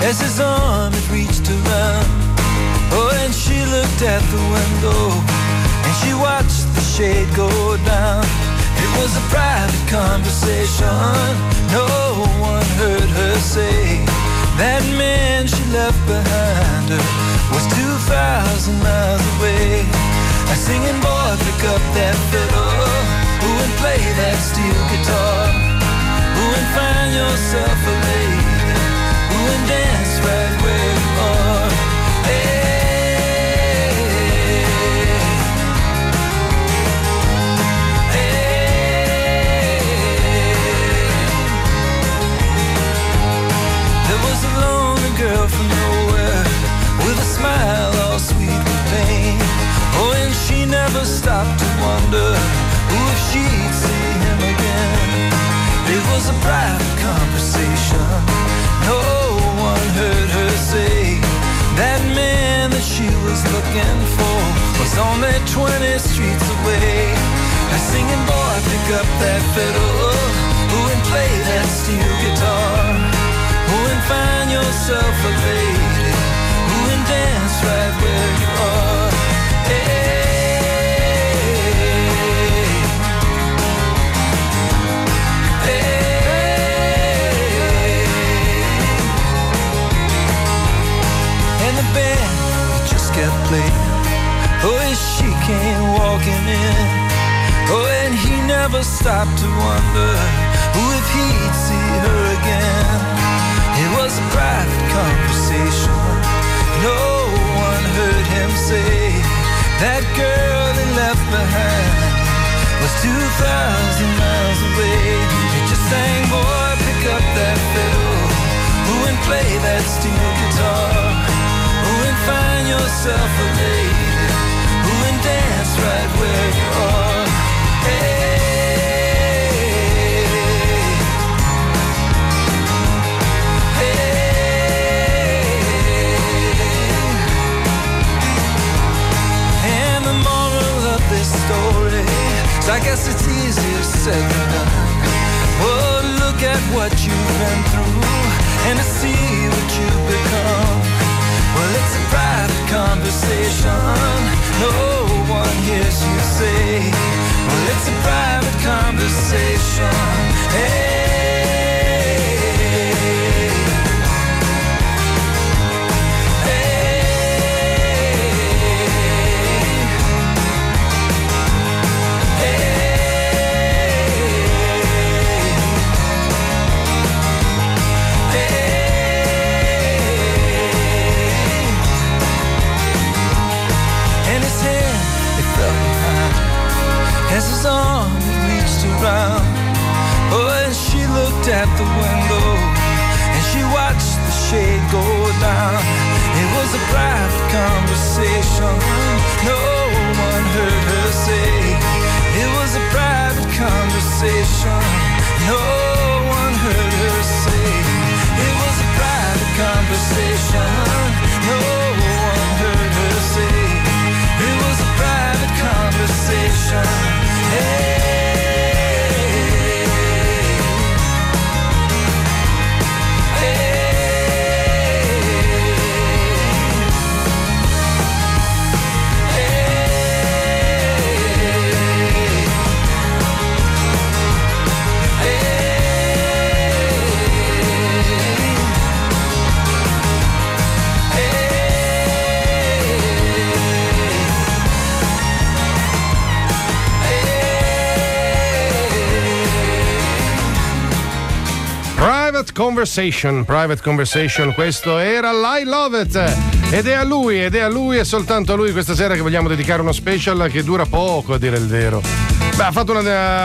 as his arm had reached around. Oh, and she looked at the window and she watched the shade go down. It was a private conversation. No one heard her say that man she left behind her was 2,000 miles away. A singing boy, pick up that fiddle, who and play that steel guitar, who and find yourself a lady, who and dance right where you are. Hey. Girl from nowhere, with a smile all sweet with pain. Oh, and she never stopped to wonder if she'd see him again. It was a private conversation. No one heard her say that man that she was looking for was only 20 streets away. A singing boy, pick up that fiddle, who and play that steel guitar, who and find yourself a lady, who and dance right where you are. Hey, hey. And the band just kept playing. Oh, as she came walking in. Oh, and he never stopped to wonder if he'd see her again. It was a private conversation. No one heard him say that girl he left behind was 2,000 miles away. He just sang, boy, pick up that fiddle, who and play that steel guitar, who and find yourself a lady, who and dance right where you are. Hey. Story, so I guess it's easier said than done. Oh, look at what you've been through and to see what you've become. Well, it's a private conversation. No one hears you say. Well, it's a private conversation. Hey. As his arm reached around, oh, and she looked at the window and she watched the shade go down. It was a private conversation. No one heard her say. It was a private conversation. No one heard her say. It was a private conversation. No one heard her say. It was a private conversation. Hey. Private Conversation, questo era I Love It ed è a lui e soltanto a lui questa sera che vogliamo dedicare uno special che dura poco, a dire il vero. Beh, ha fatto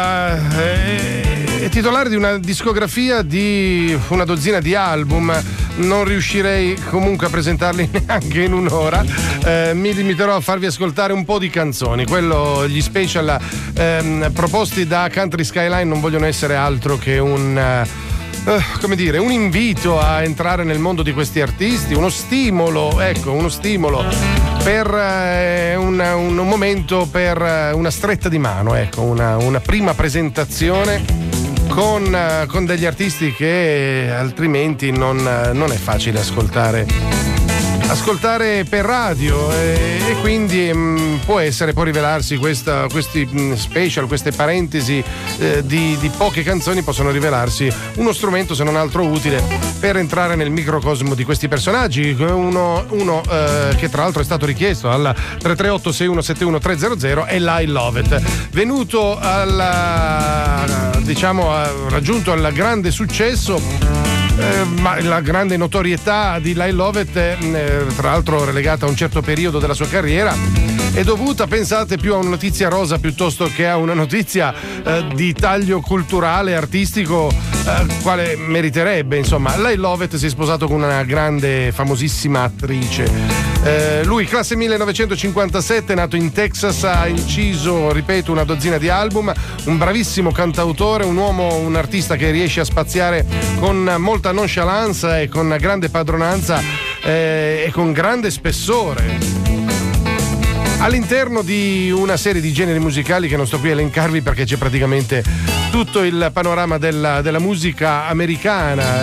è titolare di una discografia di una dozzina di album. Non riuscirei comunque a presentarli neanche in un'ora. Mi limiterò a farvi ascoltare un po' di canzoni. Gli special proposti da Country Skyline non vogliono essere altro che un invito a entrare nel mondo di questi artisti, uno stimolo per un momento, per una stretta di mano, una prima presentazione con degli artisti che altrimenti non è facile ascoltare per radio e quindi può rivelarsi questi special, queste parentesi di poche canzoni possono rivelarsi uno strumento se non altro utile per entrare nel microcosmo di questi personaggi. Uno che tra l'altro è stato richiesto al 338 6171 300 è l'I Love It, venuto ha raggiunto il grande successo. Ma la grande notorietà di Lyle Lovett, tra l'altro relegata a un certo periodo della sua carriera, è dovuta, pensate, più a una notizia rosa piuttosto che a una notizia di taglio culturale, artistico, quale meriterebbe. Insomma, Lyle Lovett si è sposato con una grande, famosissima attrice. Lui, classe 1957, nato in Texas, ha inciso, ripeto, una dozzina di album, un bravissimo cantautore, un artista che riesce a spaziare con molta nonchalance e con grande padronanza e con grande spessore all'interno di una serie di generi musicali che non sto qui a elencarvi perché c'è praticamente tutto il panorama della musica americana.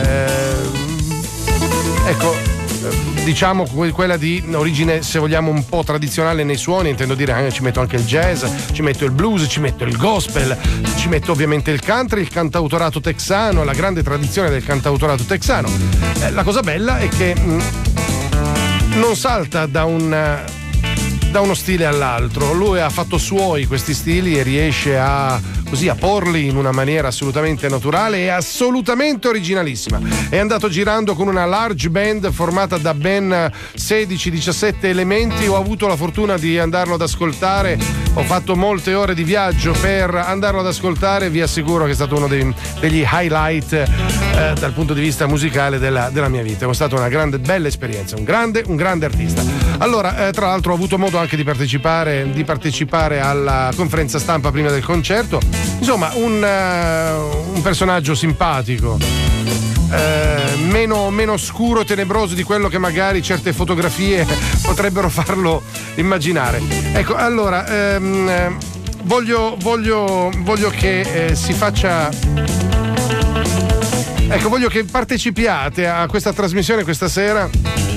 Diciamo quella di origine, se vogliamo, un po' tradizionale nei suoni, intendo dire, ci metto anche il jazz, ci metto il blues, ci metto il gospel, ci metto ovviamente il country, il cantautorato texano, la grande tradizione del cantautorato texano. La cosa bella è che non salta da uno stile all'altro, lui ha fatto suoi questi stili e riesce a porli in una maniera assolutamente naturale e assolutamente originalissima. È andato girando con una large band formata da ben 16-17 elementi. Ho avuto la fortuna di andarlo ad ascoltare, ho fatto molte ore di viaggio per andarlo ad ascoltare. Vi assicuro che è stato uno degli highlight dal punto di vista musicale della mia vita. È stata una grande, bella esperienza, un grande artista. Allora, tra l'altro ho avuto modo anche di partecipare alla conferenza stampa prima del concerto. Insomma, un personaggio simpatico, meno scuro e tenebroso di quello che magari certe fotografie potrebbero farlo immaginare. Ecco, allora voglio che si faccia. Ecco, voglio che partecipiate a questa trasmissione questa sera.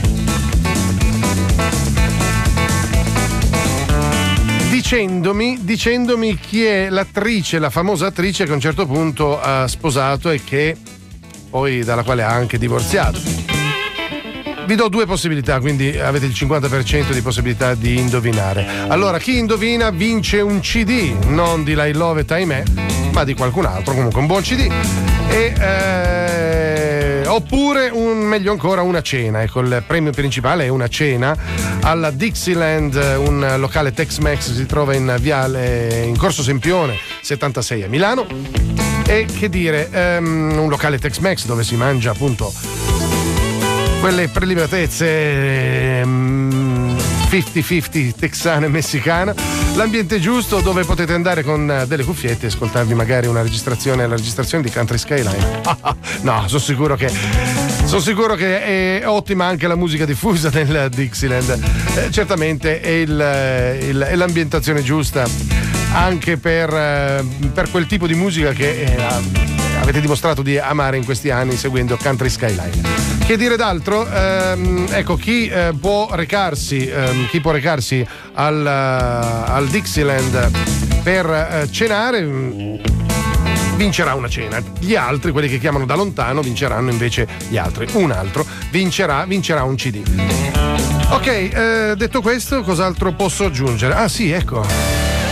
Dicendomi chi è l'attrice, la famosa attrice che a un certo punto ha sposato e che poi dalla quale ha anche divorziato. Vi do due possibilità, quindi avete il 50% di possibilità di indovinare. Allora, chi indovina vince un CD, non di Lyle Lovett, ahimè, ma di qualcun altro, comunque un buon CD. Oppure, meglio ancora, una cena. Ecco, il premio principale è una cena alla Dixieland, un locale Tex-Mex, si trova in Corso Sempione 76 a Milano. E che dire, un locale Tex-Mex dove si mangia appunto quelle prelibatezze 50-50 texana e messicana, l'ambiente giusto dove potete andare con delle cuffiette e ascoltarvi magari la registrazione di Country Skyline. No, sono sicuro che è ottima anche la musica diffusa nel Dixieland. Certamente è l'ambientazione giusta anche per quel tipo di musica che avete dimostrato di amare in questi anni seguendo Country Skyline. Che dire d'altro? Ecco, chi può recarsi al Dixieland per cenare vincerà una cena. Gli altri, quelli che chiamano da lontano, vinceranno invece gli altri. Un altro vincerà un CD. Ok, detto questo, cos'altro posso aggiungere? Ah sì, ecco.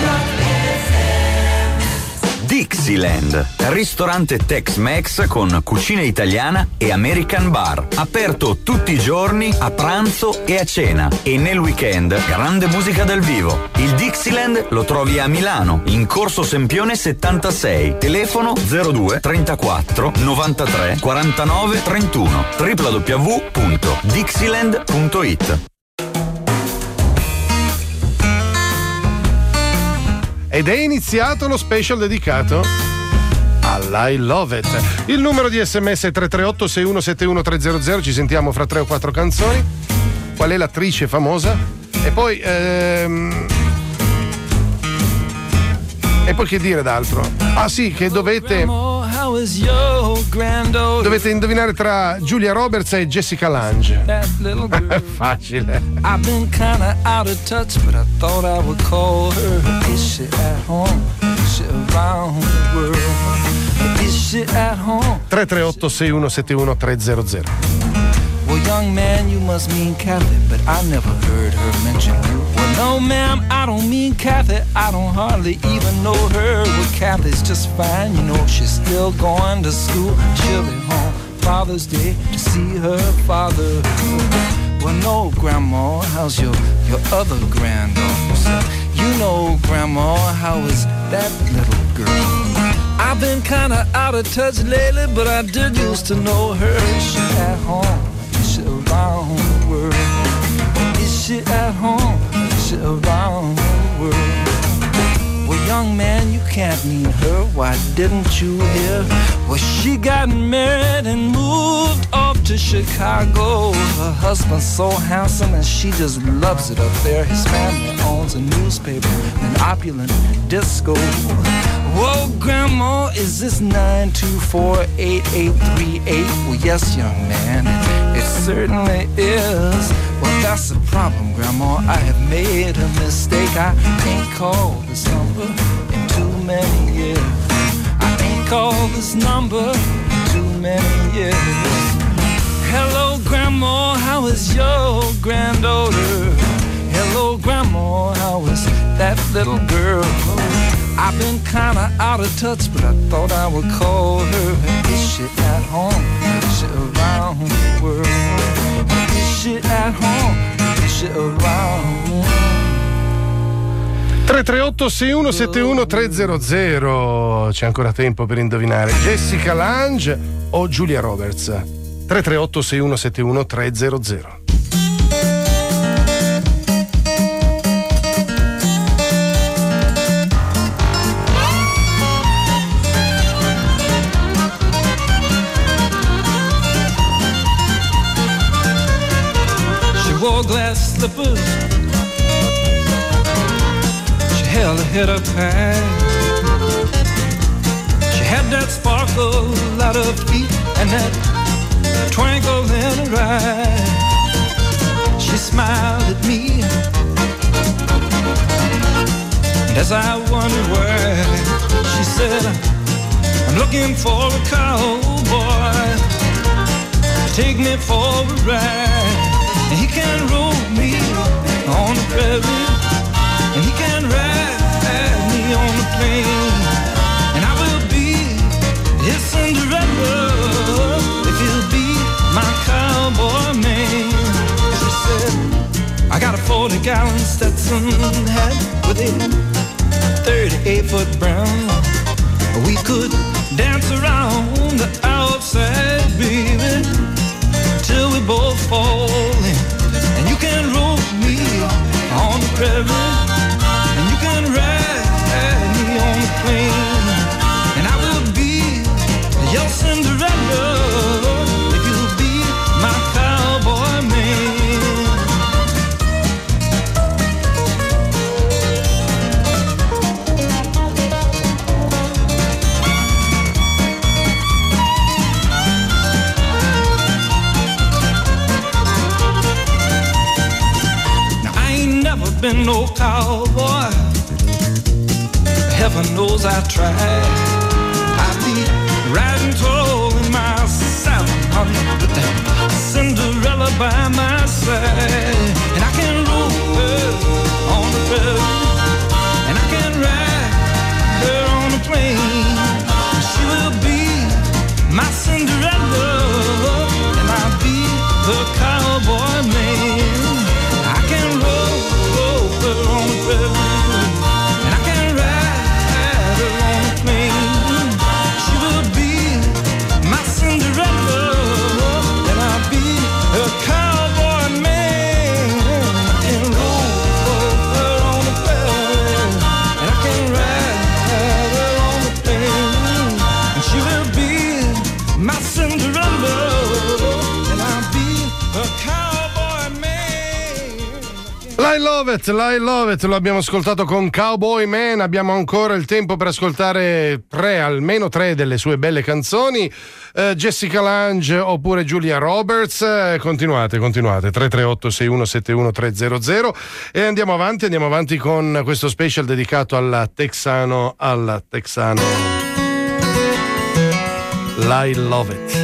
Dixieland, ristorante Tex-Mex con cucina italiana e American Bar, aperto tutti i giorni a pranzo e a cena, e nel weekend grande musica dal vivo. Il Dixieland lo trovi a Milano, in Corso Sempione 76, telefono 02 34 93 49 31, www.dixieland.it. Ed è iniziato lo special dedicato I Love It. Il numero di SMS è 338 6171 300. Ci sentiamo fra 3 o 4 canzoni. Qual è l'attrice famosa? E poi che dire d'altro? Ah sì, che dovete how is your granddaughter? Dovete indovinare tra Julia Roberts e Jessica Lange. That little girl. Facile. I've been kinda out of touch, but I thought I would call her. Is she at home? Is she around the world? Is she at home? 338 6171 300. Well, young man, you must mean Kathy, but I never heard her mention you. Well, no, ma'am, I don't mean Kathy. I don't hardly even know her. Well, Kathy's just fine, you know, she's still going to school. She'll be home Father's Day to see her father. Well, no, Grandma, how's your other granddaughter? You know, Grandma, how is that little girl? I've been kinda out of touch lately, but I did used to know her. Is she at home? Is she around the world? Is she at home? Is she around the world? Well, young man, you can't mean her. Why didn't you hear? Well, she got married and moved off to Chicago. Her husband's so handsome and she just loves it up there. His family owns a newspaper, an opulent disco. Whoa, Grandma, is this 9248838? Well, yes, young man, it certainly is. Well, that's the problem, Grandma. I have made a mistake. I ain't called this number in too many years. I ain't called this number in too many years. Hello, Grandma, how is your granddaughter? Hello, Grandma, how is that little girl? I've been kinda out of touch, but I thought I would call her. Is she at home? Is she around the world? Is she at home? Is she around? 338 6171 300. C'è ancora tempo per indovinare Jessica Lange o Julia Roberts. 338 6171 300. Wore glass slippers. She held her head up high. She had that sparkle out of feet and that twinkle in her eye. She smiled at me, and as I wondered why, she said, I'm looking for a cowboy to take me for a ride. And he can roll me on the prairie, and he can ride me on the plain, and I will be his Cinderella if he'll be my cowboy man. She said, I got a 40-gallon Stetson hat with a 38-foot brown. We could dance around the outside, baby, till we both fall in. And you can roll me on the prairie, and you can ride me on the plain, and I will be your Cinderella if you'll be my cowboy man. Been no cowboy, heaven knows I tried. I'd be riding tall in my saddle, honey, with that Cinderella by my side. And I can roll her on the prairie, and I can ride her on the plain. She will be my Cinderella, and I'll be the cowboy man. I can roll her on the prairie, and I can ride her on the plain. She will be my Cinderella, and I'll be her cowboy man. I Love It, lo abbiamo ascoltato con Cowboy Man. Abbiamo ancora il tempo per ascoltare almeno tre delle sue belle canzoni. Jessica Lange oppure Julia Roberts. Continuate 338 6171 300 e andiamo avanti con questo special dedicato al texano I Love It.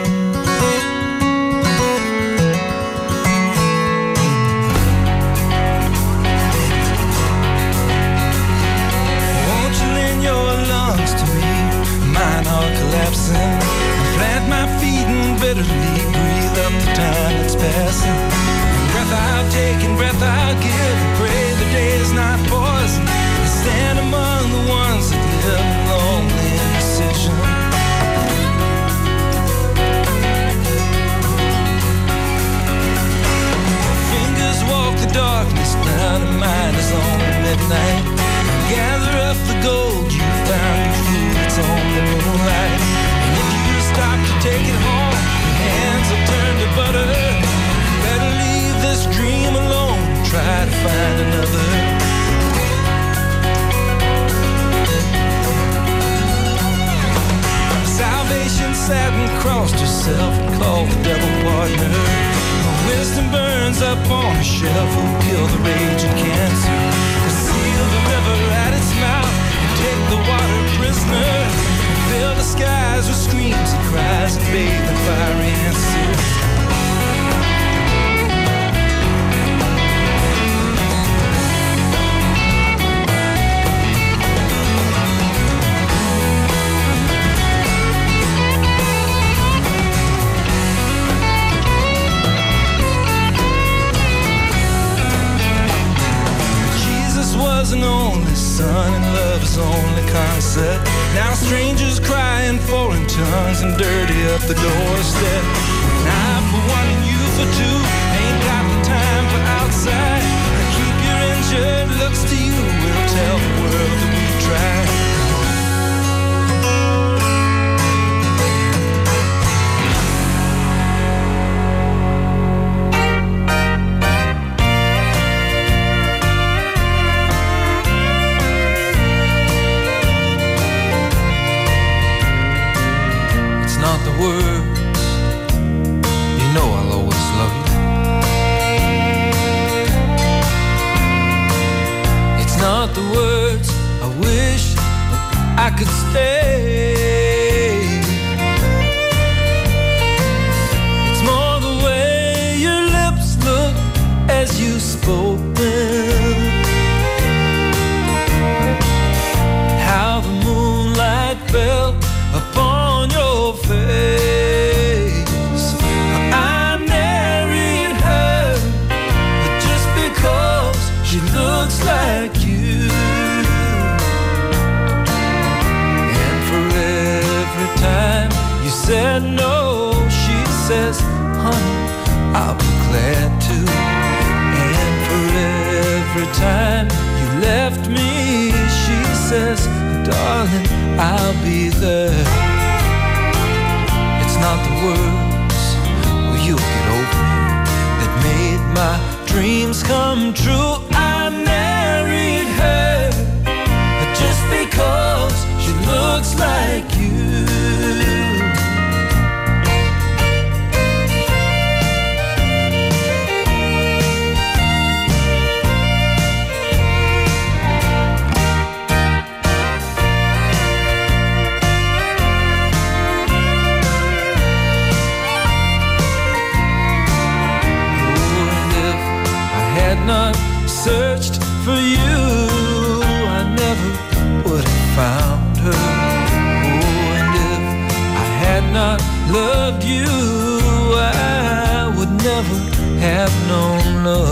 Collapsing, plant my feet and bitterly breathe up the time that's passing. Breath I've taken, breath I'll give, pray the day is not poison. I stand among the ones that live in lonely indecision. Fingers walk the darkness down and mine is only midnight. Gather up the gold you found, you fool, it's only moonlight. And if you stop to take it home, your hands will turn to butter. Better leave this dream alone, try to find another. Salvation sat and crossed herself and called the devil partner. Wisdom burns up on a shelf, who'll kill the raging cancer. Seal the river at its mouth and take the water prisoner. Fill the skies with screams and cries and bathe in fiery answers. Was an only son and love is only concept. Now strangers cry in foreign tongues and dirty up the doorstep. And I for one and you for two ain't got the time for outside. Keep your injured looks to you, we'll tell the world that we tried. Words, you know I'll always love you. It's not the words, I wish that I could stay. It's more the way your lips look as you spoke them. How the moonlight fell upon your face. I married her, but just because she looks like you. And for every time you said no, she says, honey, I'll be glad to. And for every time you left me, she says, darling, I'll be there. It's not the words, well, you'll get over it, that made my dreams come true. I married her just because she looks like you. Not searched for you, I never would have found her. Oh, and if I had not loved you, I would never have known love.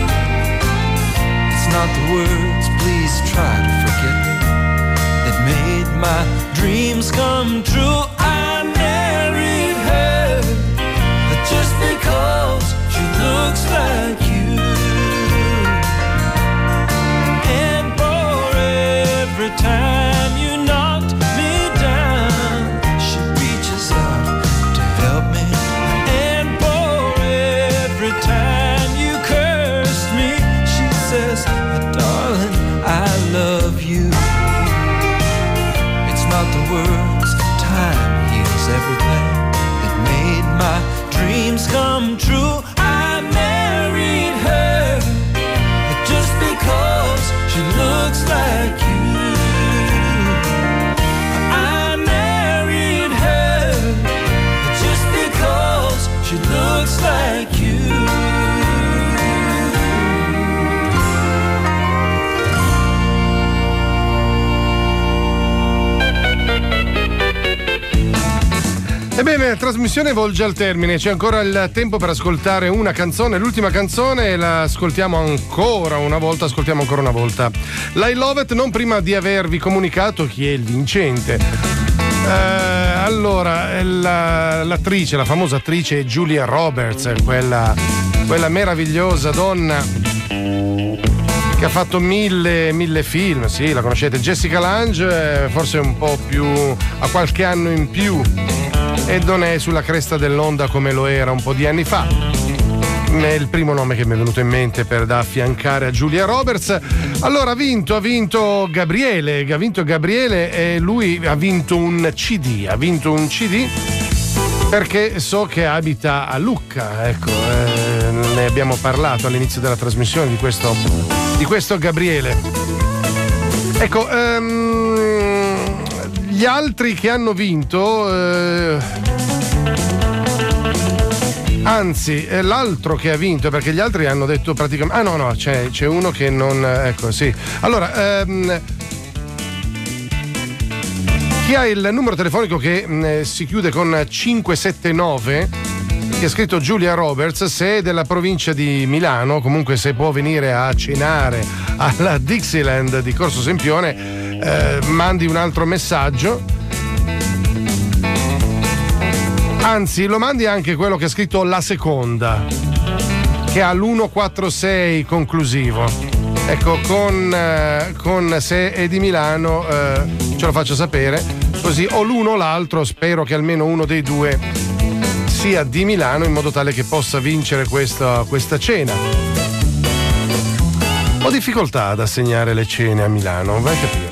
It's not the words, please try to forget me, that made my dreams come true. I married her just because she looks like you. Every time you knocked me down, she reaches out to help me. And for every time you cursed me, she says, looks like you. I married her just because she looks like you. Ebbene, la trasmissione volge al termine, c'è ancora il tempo per ascoltare una canzone, l'ultima canzone, la ascoltiamo ancora una volta. I Love It, non prima di avervi comunicato chi è il vincente. Allora, l'attrice, la famosa attrice Julia Roberts, quella meravigliosa donna che ha fatto mille film, sì, la conoscete. Jessica Lange, forse un po' più, ha qualche anno in più e non è sulla cresta dell'onda come lo era un po' di anni fa. È il primo nome che mi è venuto in mente da affiancare a Julia Roberts. Allora ha vinto Gabriele e lui ha vinto un CD perché so che abita a Lucca, ecco, ne abbiamo parlato all'inizio della trasmissione di questo Gabriele. Ecco, gli altri che hanno vinto, anzi l'altro che ha vinto, perché gli altri hanno detto praticamente c'è uno che non, ecco, sì. Allora, chi ha il numero telefonico che si chiude con 579, che ha scritto Julia Roberts, se è della provincia di Milano, comunque se può venire a cenare alla Dixieland di Corso Sempione, mandi un altro messaggio. Anzi, lo mandi anche quello che ha scritto La Seconda, che ha l'146 conclusivo. Ecco, con se è di Milano ce lo faccio sapere, così o l'uno o l'altro, spero che almeno uno dei due sia di Milano, in modo tale che possa vincere questa cena. Ho difficoltà ad assegnare le cene a Milano, vai a capire.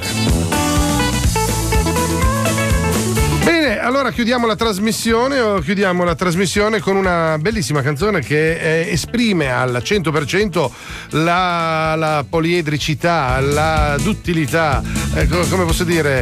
Bene, allora chiudiamo la trasmissione con una bellissima canzone che esprime al 100% la poliedricità, la duttilità, come posso dire,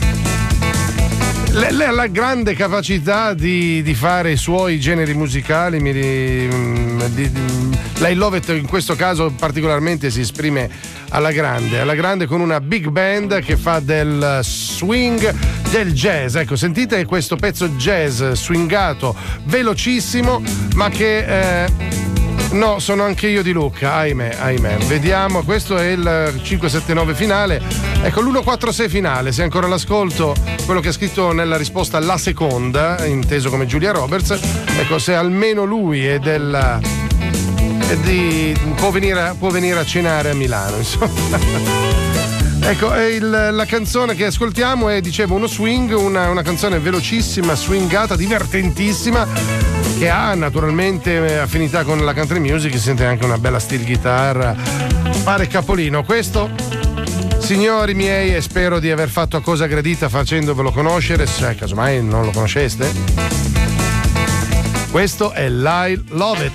la grande capacità di fare i suoi generi musicali. La I Love It in questo caso particolarmente si esprime alla grande con una big band che fa del swing, del jazz. Ecco, sentite questo pezzo jazz swingato, velocissimo, ma che no, sono anche io di Lucca, ahimè. Vediamo, questo è il 579 finale. Ecco, l'146 finale, se ancora l'ascolto, quello che ha scritto nella risposta La Seconda, inteso come Julia Roberts. Ecco, se almeno lui è può venire a cenare a Milano, insomma. Ecco, la canzone che ascoltiamo è, dicevo, uno swing, una canzone velocissima, swingata, divertentissima, che ha naturalmente affinità con la country music. Si sente anche una bella steel guitar, pare capolino. Questo, signori miei, e spero di aver fatto a cosa gradita facendovelo conoscere, se casomai non lo conosceste, questo è I Love It.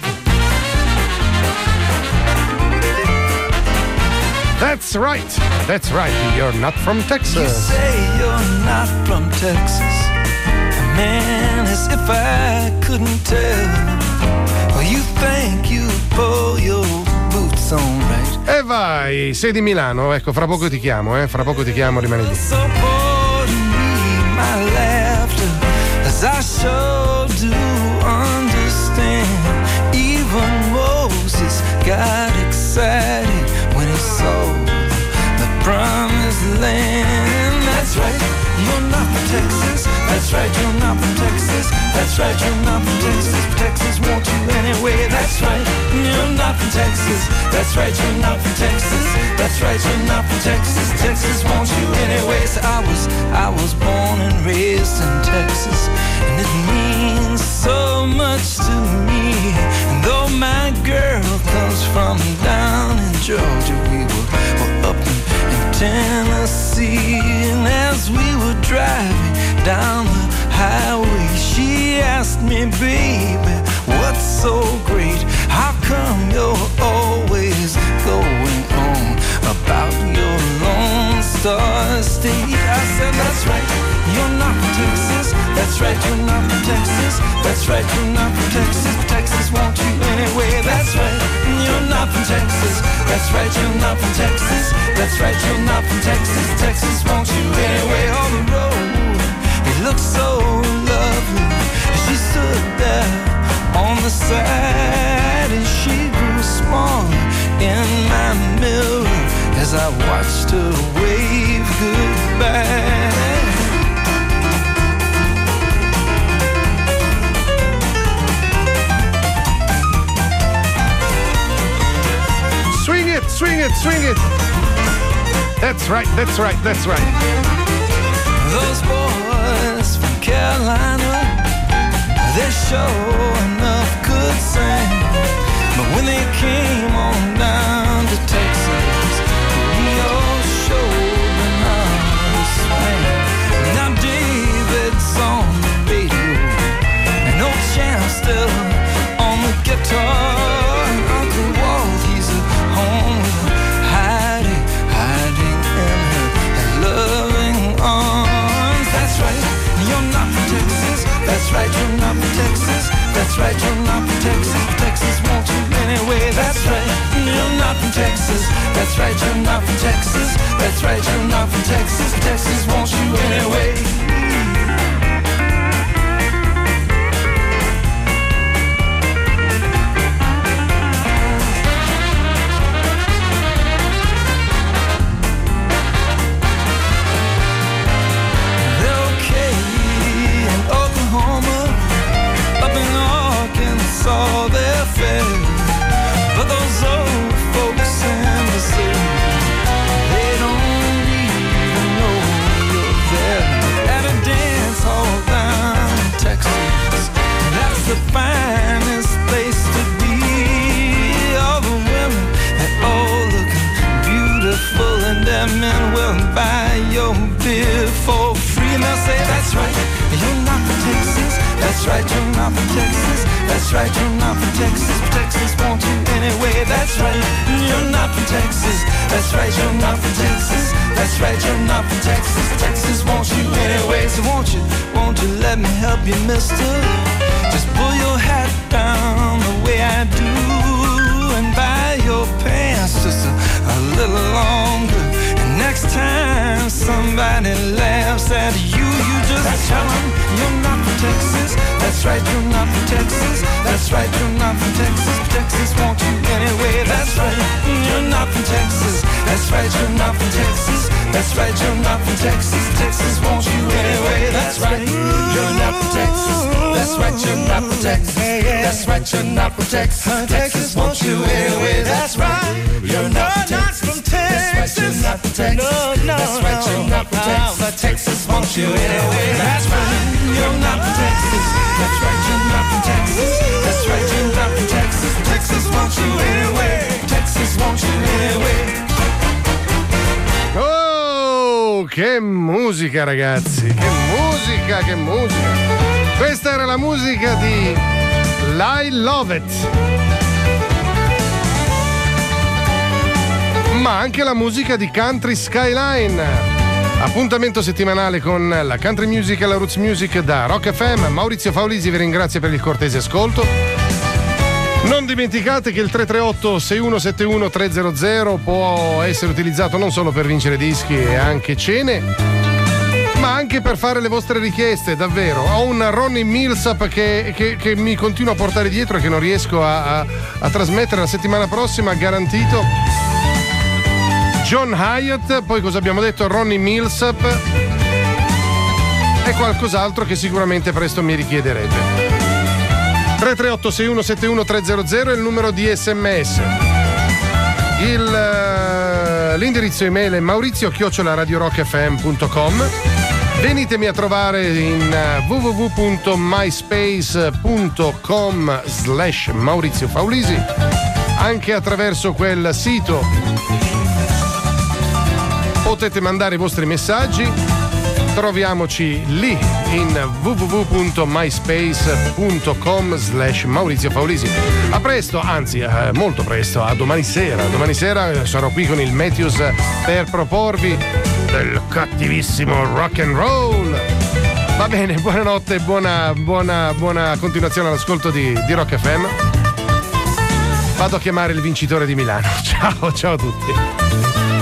That's right, you're not from Texas. You say you're not from Texas, man, as if I couldn't tell. Well, you think you pull your boots on right. E vai, sei di Milano, ecco, fra poco ti chiamo, rimani lì. So pardon me my laughter, as I sure do understand. Even Moses got excited when he saw the promised land. That's right, you're not from Texas. That's right, you're not from Texas. That's right, you're not from Texas. Texas wants you anyway. That's right, you're not from Texas. That's right, you're not from Texas. That's right, you're not from Texas. Texas wants you anyway. So I was born and raised in Texas, and it means so much to me. And though my girl comes from down in Georgia, we were up in Tennessee. And as we were driving down the highway, she asked me, baby, what's so great? How come you're always going on about your That's right, you're not from Texas. That's right, you're not from Texas. Texas wants you anyway. That's right, you're not from Texas. That's right, you're not from Texas. That's right, you're not from Texas. Texas wants you anyway. On the road, it looks so lovely. She stood there on the side and she grew small in my mirror as I watched her wave goodbye. Swing it, swing it, swing it. That's right, that's right, that's right. Those boys from Carolina, they sure enough could sing. But when they came on down to Texas, we all showed them how to swing. Now David's on the radio, and old Champ's still on the guitar. Uncle Walt, he's at home hiding in her loving arms. That's right, you're not from Texas. That's right, you're not from Texas. That's right, you're not from Texas. Texas wants you anyway. That's right, you're not from Texas. That's right, you're not from Texas. That's right, you're not from Texas. Texas wants you anyway. Saw their fate, but those old folks in the city, they don't even know you're there. At a dance hall down in Texas, that's the finest place to be. All the women, they're all looking beautiful, and their men will buy your beer for free. And they'll say, that's right, you're not from Texas. That's right, you're not from Texas. That's right, you're not from Texas. Texas wants you anyway. That's right, you're not from Texas. That's right, you're not from Texas. That's right, you're not from Texas. Texas wants you anyway. So won't you let me help you, mister? Just pull your hat down the way I do, and buy your pants just a little longer. And next time somebody laughs at you, you just tell them you're not from Texas. That's right, you're not from Texas. That's right, you're not from Texas. Texas wants you anyway. That's right, you're not from Texas. That's right, you're not from Texas. That's right, you're not from Texas. Texas wants you anyway. That's right, you're not from Texas. That's right, you're not from Texas. That's right, you're not from Texas. Texas wants you anyway. That's right, you're not from Texas. That's right, you're not from Texas. That's right, you're not from Texas. Texas wants you anyway. That's right, you're not from Texas. That's right, you're not from Texas. That's right, you're not from Texas. Texas wants you anyway. Texas wants you anyway. Oh, che musica, ragazzi! Che musica, che musica! Questa era la musica di I Love It. Ma anche la musica di Country Skyline. Appuntamento settimanale con la country music e la roots music da Rock FM. Maurizio Faulisi vi ringrazia per il cortese ascolto. Non dimenticate che il 338-6171-300 può essere utilizzato non solo per vincere dischi e anche cene, ma anche per fare le vostre richieste. Davvero, ho un Ronnie Millsap che mi continua a portare dietro e che non riesco a trasmettere. La settimana prossima garantito. John Hyatt, poi cosa abbiamo detto? Ronnie Millsap e qualcos'altro che sicuramente presto mi richiederete. 338-6171-300 è il numero di SMS. L'indirizzo email è maurizio@radiorockfm.com. Venitemi a trovare in www.myspace.com/Maurizio Faulisi, anche attraverso quel sito potete mandare i vostri messaggi. Troviamoci lì in www.myspace.com/Maurizio Faulisi. A presto, anzi molto presto, a domani sera. Domani sera sarò qui con il Matthews per proporvi del cattivissimo rock and roll. Va bene, buonanotte, buona continuazione all'ascolto di Rock FM. Vado a chiamare il vincitore di Milano. Ciao a tutti.